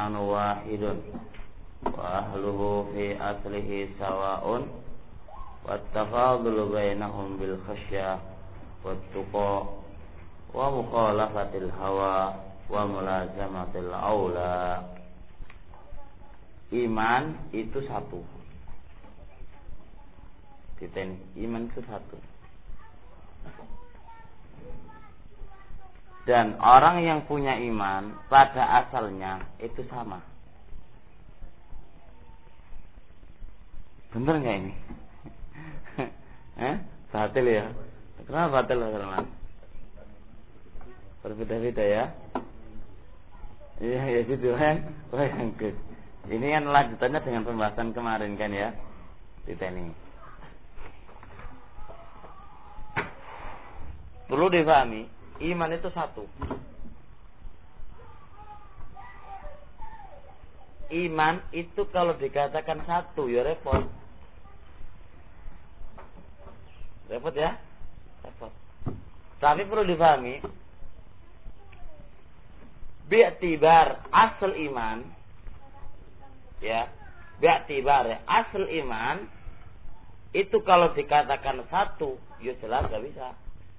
imanu wahidun wa ahluhu fi aslihi sawa'un wattafadulu bainahum bil khasyah wattuqa wa mukhalafatil hawa wa mulazamatil aula. Iman itu satu. Iman itu satu. Dan orang yang punya iman pada asalnya itu sama. Bener nggak ini? Batil ya? Kenapa batil teman-teman? Berbeda-beda ya? Iya ya gitu kan? Oh yang good. Ini kan lanjutannya dengan pembahasan kemarin kan ya? Kita ini. Perlu dipahami, iman itu satu. Iman itu kalau dikatakan satu ya repot. Repot ya? Repot. Tapi perlu dipahami, bi'tibar asal iman, ya, bi'tibar ya, asal iman itu kalau dikatakan satu, ya jelas gak bisa.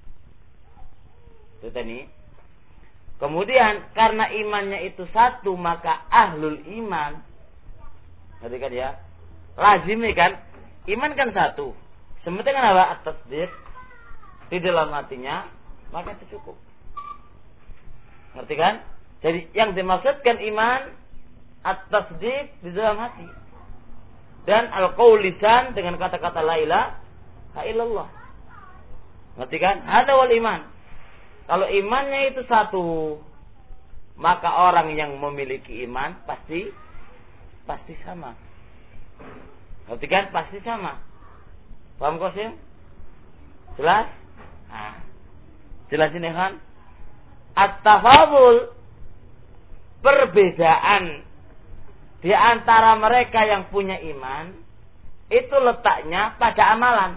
Itu tadi. Kemudian karena imannya itu satu, maka ahlul iman, ngerti kan ya? Lazim kan? Iman kan satu. Sementing kan apa? At-tasdiq di dalam hatinya, maka itu cukup. Ngerti kan? Jadi yang dimaksudkan iman at-tasdiq di dalam hati. Dan al-qaul lisan dengan kata-kata la ilaha illallah. Ngerti kan? Hada wal iman. Kalau imannya itu satu, maka orang yang memiliki iman pasti sama. Ngerti kan? Pasti sama. Paham Qasim? Jelas? Nah, jelas ini kan? At-tafadul, perbedaan di antara mereka yang punya iman itu letaknya pada amalan.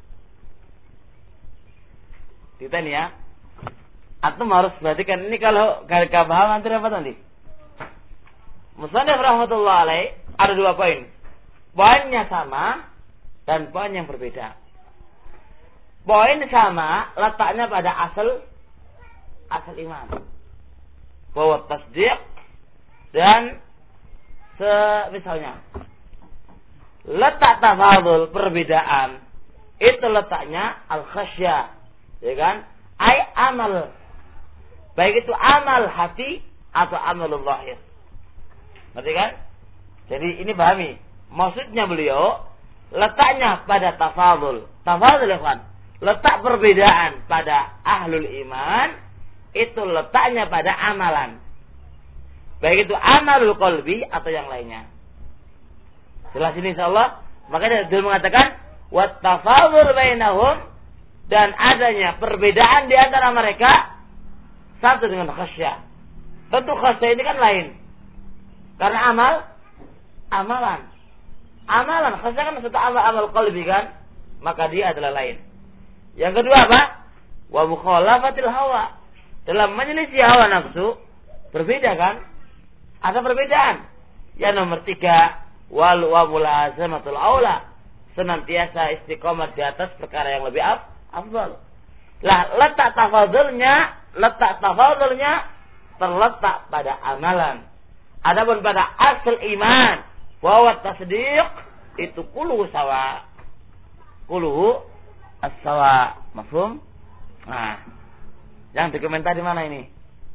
Kita nih ya. Antum harus perhatikan ini, kalau gak paham nanti apa nanti? Musannif rahmatullah alaih ada dua poin. Poinnya sama dan poin yang berbeda. Poin sama letaknya pada asal iman. Bahwa tasdiq dan misalnya letak tafadul perbedaan itu letaknya al-khasyah, ya kan? Amal. Baik itu amal hati atau amalul zahir. Ngerti kan? Jadi ini pahami. Maksudnya beliau letaknya pada tafadul. Tafadul ya kan? Letak perbedaan pada ahlul iman itu letaknya pada amalan. Baik itu amalul qalbi atau yang lainnya. Jelas ini insyaallah. Makanya dia mengatakan wat tafadul bainahum, dan adanya perbedaan di antara mereka satu dengan khasyah. Tentu khasyah ini kan lain. Karena amalan. Khasyah kan satu amal qalbi kan? Maka dia adalah lain. Yang kedua apa? Wa mukhalafatil hawa. Dalam menyelisih hawa nafsu berbeda kan? Ada perbedaan. Yang nomor 3, wa mulazamatul aula. Senantiasa istiqomah di atas perkara yang lebih afdal. Lah letak tafadulnya terletak pada amalan. Adapun pada asal iman bahwa tasdiq itu kulluhu sawa. Kulluhu as-sawa. Mafhum? Nah, yang dikomentar di mana ini?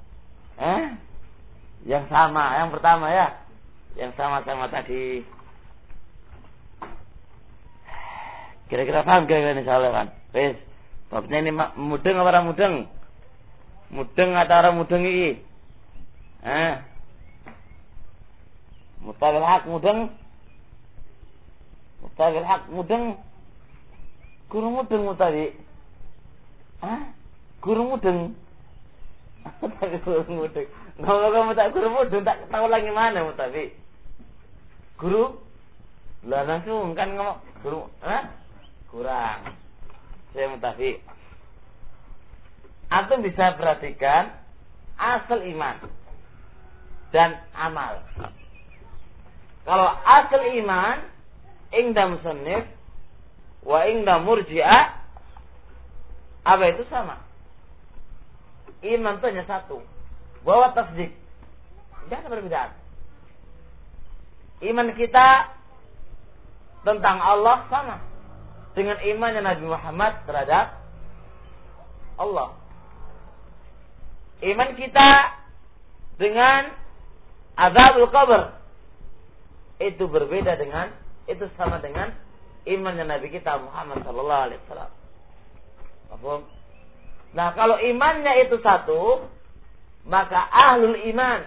Yang sama, yang pertama ya. Yang sama-sama tadi. Kira-kira paham kira-kira insyaallah kan? Wes. Babnya ini mudeng apa orang mudeng? Mudeng atau orang mudeng ini? Mutabil hak mudeng? Mutabil hak mudeng? Guru mudeng mutabi? Guru mudeng? Tapi guru mudeng. Ngomong tak guru mudeng, tak tahu lagi mana mutabi? Guru? Lah langsung kan ngomong guru, kurang. Saya mutafi. Antum bisa perhatikan asal iman. dan amal. Kalau asal iman inda musannif wa inda murji'ah, apa itu sama? Iman itu hanya satu, bahwa tasdik. Tidak ada perbedaan. Iman kita tentang Allah sama dengan imannya Nabi Muhammad terhadap Allah. Iman kita dengan azabul qabr itu berbeda dengan, itu sama dengan imannya Nabi kita Muhammad sallallahu alaihi wasallam. Paham? Nah, kalau imannya itu satu, maka ahlul iman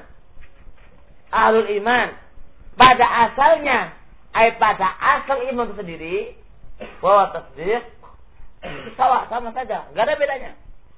pada asalnya, pada asal iman itu sendiri, bahwa tasdik itu sama saja, enggak ada bedanya.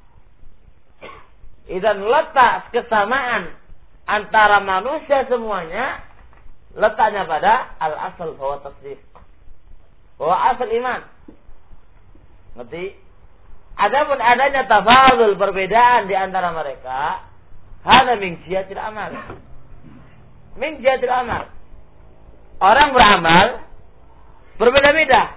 Dan letak kesamaan antara manusia semuanya letaknya pada al-asal bahwa tasdik, bahwa asal iman. Ngerti? Adapun adanya tafadul, perbedaan di antara mereka, hada min jihatil amal. Min jihatil amal. Orang beramal berbeda-beda.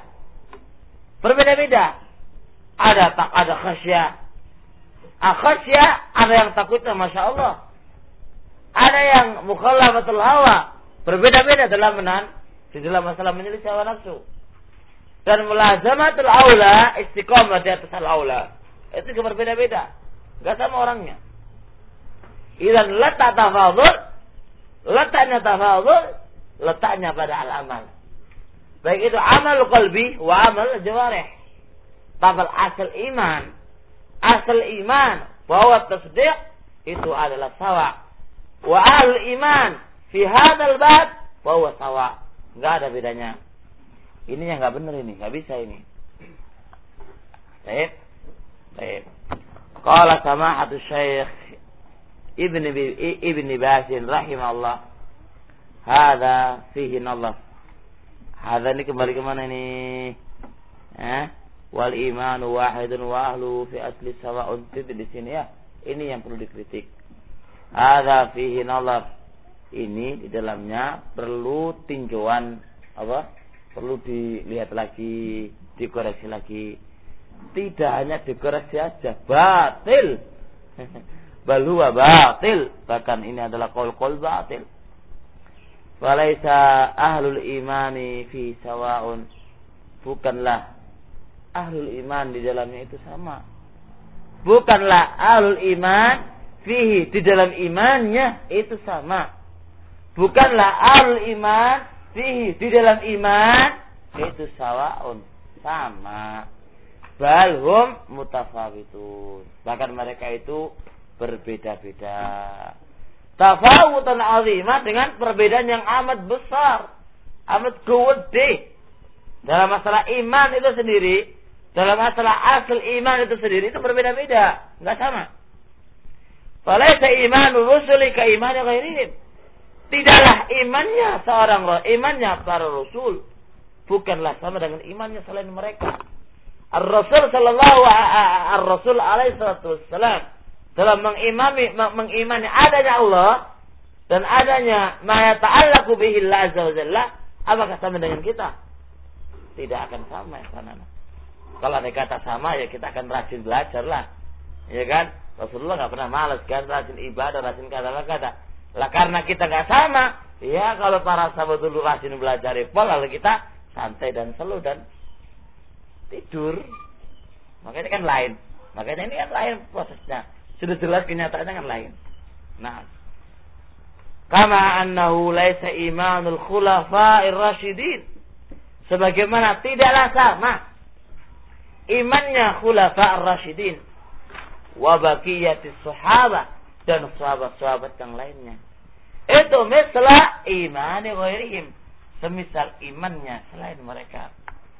Ada khasyah. Khasyah ada yang takutnya Masya Allah. Ada yang mukhallafatul hawa. Berbeda-beda dalam di dalam masalah menyelisih hawa nafsu. Dan mulazamatul aula, istiqamah di atas al-aula. Itu juga berbeda-beda. Enggak sama orangnya. Idan letaknya tafadhul, letaknya pada al-amal. Baik itu amal qalbi wa amal jawarih. Tabal asal iman bahwa tasdiq itu adalah sawa. Wa al-iman fi hadzal bab bahwa sawa. Enggak ada bedanya. Ini yang nggak benar ini, nggak bisa ini. Baik. Qala samahatu Syekh Ibn Baz rahimahullah. Hadza fihi nazar. Hadza ini kembali ke mana ini? Wal imanu wahidun wa ahlu fi asli sawa'un, di sini ya. Ini yang perlu dikritik. Hadza fihi nazar. Ini di dalamnya perlu tinjauan apa? Perlu dilihat lagi, dikoreksi lagi. Tidak hanya dikoreksi aja, batil. Bal huwa batil. Bahkan ini adalah qaul batil. Walaisa ahlul imani fi sawa'un. Bukanlah ahlul iman di dalamnya itu sama. Bukanlah ahlul iman fihi, di dalam imannya itu sama. Bukanlah ahlul iman fihi, di dalam iman itu sawaun, sama. Balhum mutafawitun, bahkan mereka itu berbeda-beda. Tafawutan azimah, dengan perbedaan yang amat besar, amat gede. Dalam masalah iman itu sendiri, dalam masalah asal iman itu sendiri, itu berbeda-beda, enggak sama. Falaisa imanul rusuli ka imani ghairihim. Tidaklah imannya para rasul bukanlah sama dengan imannya selain mereka. Ar-Rasul alaihi salatu wassalam dalam mengimani adanya Allah dan adanya ma yata'allaqu bihi Allah azza wa jalla, apakah sama dengan kita? Tidak akan sama ya kan. Kalau ada kata sama, ya kita akan rajin belajar lah. Ya kan? Rasulullah enggak pernah malas kan, rajin ibadah, rajin kata-kata. Lah karena kita nggak sama, ya kalau para sahabat dulu rajin belajar lalu kita santai dan slow dan tidur. Makanya kan lain. Makanya ini kan lain prosesnya. Sudah jelas kenyataannya kan lain. Nah, kama annahu laisa imanul khulafa'ir rasyidin. Sebagaimana tidaklah sama imannya khulafa'ir rasyidin wa baqiyatis sahabah, dan sahabat-sahabat yang lainnya. Itu misal imani ghairihim, semisal imannya selain mereka.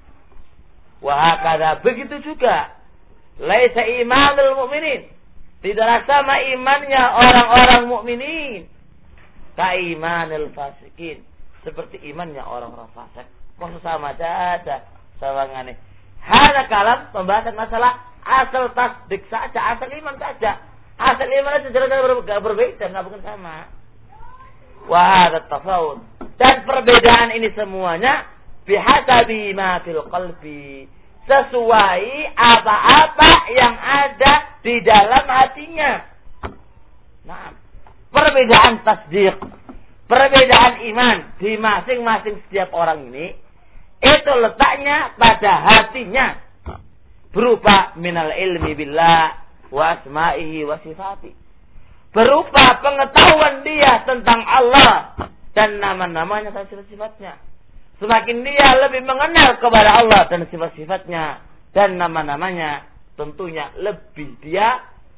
Wa hakadha, begitu juga laisa imanul mu'minin, tidaklah sama imannya orang-orang mukminin ka imanil fasikin, seperti imannya orang-orang fasik. Kok sama saja sawangane. Hanya kalam pembahasan masalah asal tasdik saja, asal iman saja. Asal iman itu jelas berbeda, nggak bukan sama. wa hadha tafawut. Dan perbedaan ini semuanya bihasabi ma fil qalbi, sesuai apa-apa yang ada di dalam hatinya. Nah, perbedaan tasdik, perbedaan iman di masing-masing setiap orang ini, itu letaknya pada hatinya, berupa minal ilmi billah wa asma'ihi wa sifati, berupa pengetahuan dia tentang Allah dan nama-namanya dan sifat-sifatnya. Semakin dia lebih mengenal kepada Allah dan sifat-sifatnya dan nama-namanya, tentunya lebih dia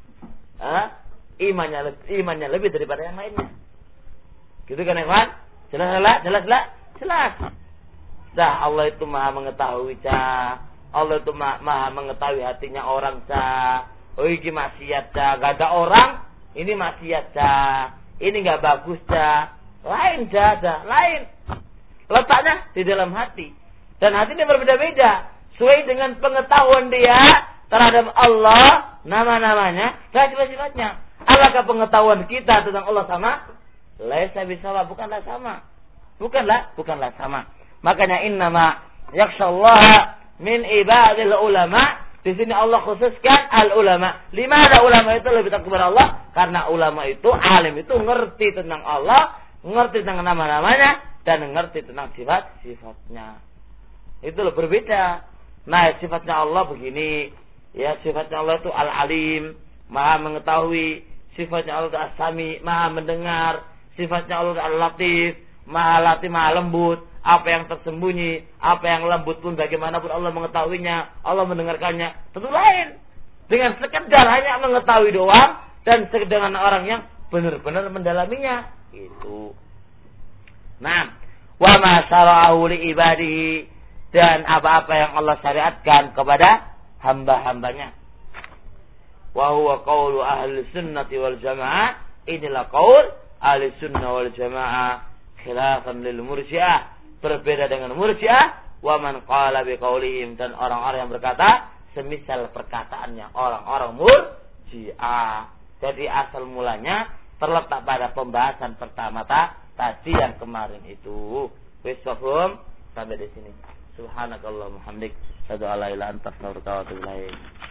imannya lebih daripada yang lainnya. Gitu kan, ikhwan? Jelas. Dah, Allah itu Maha mengetahui, Allah itu Maha mengetahui hatinya orang, Oh, ini maksiat, Gak ada orang, ini maksiat, Ini gak bagus, Lain, lain. Letaknya di dalam hati. Dan hati ini berbeda-beda. Sesuai dengan pengetahuan dia terhadap Allah, nama-namanya, dan sifat-sifatnya. Apakah pengetahuan kita tentang Allah sama? Laisa bisawa, bukanlah sama. Bukanlah sama. Makanya innama yakhshallaha min ibadil ulama. Di sini Allah khususkan al-ulama. Limana ulama itu lebih takut kepada Allah? Karena ulama itu, alim itu ngerti tentang Allah, ngerti tentang nama-namanya, dan ngerti tentang sifat-sifatnya. Itu loh berbeda. Nah, sifatnya Allah begini. Ya, sifatnya Allah itu al-alim, Maha mengetahui. Sifatnya Allah itu as-sami, Maha mendengar. Sifatnya Allah itu al-latif, Maha lembut. Apa yang tersembunyi, apa yang lembut pun bagaimanapun Allah mengetahuinya, Allah mendengarkannya. Tentu lain dengan sekedar hanya mengetahui doang dan dengan orang yang benar-benar mendalaminya. Itu. Nah, wa ma syara'ahu li ibadihi, dan apa-apa yang Allah syariatkan kepada hamba-hambanya. Wa huwa qaulu ahli sunnati wal jamaah. Inilah qaul ahli sunnah wal jamaah, khilafan lil murji'ah, berbeda dengan murji'ah, wa man qala biqaulihim, dan orang-orang yang berkata semisal perkataannya orang-orang murji'ah. Jadi asal mulanya terletak pada pembahasan pertama tadi yang kemarin itu. Wis paham sampai di sini. Subhanakallahumma hamdik, asyhadu an la ilaha illa anta, astaghfiruka wa atubu ilaik.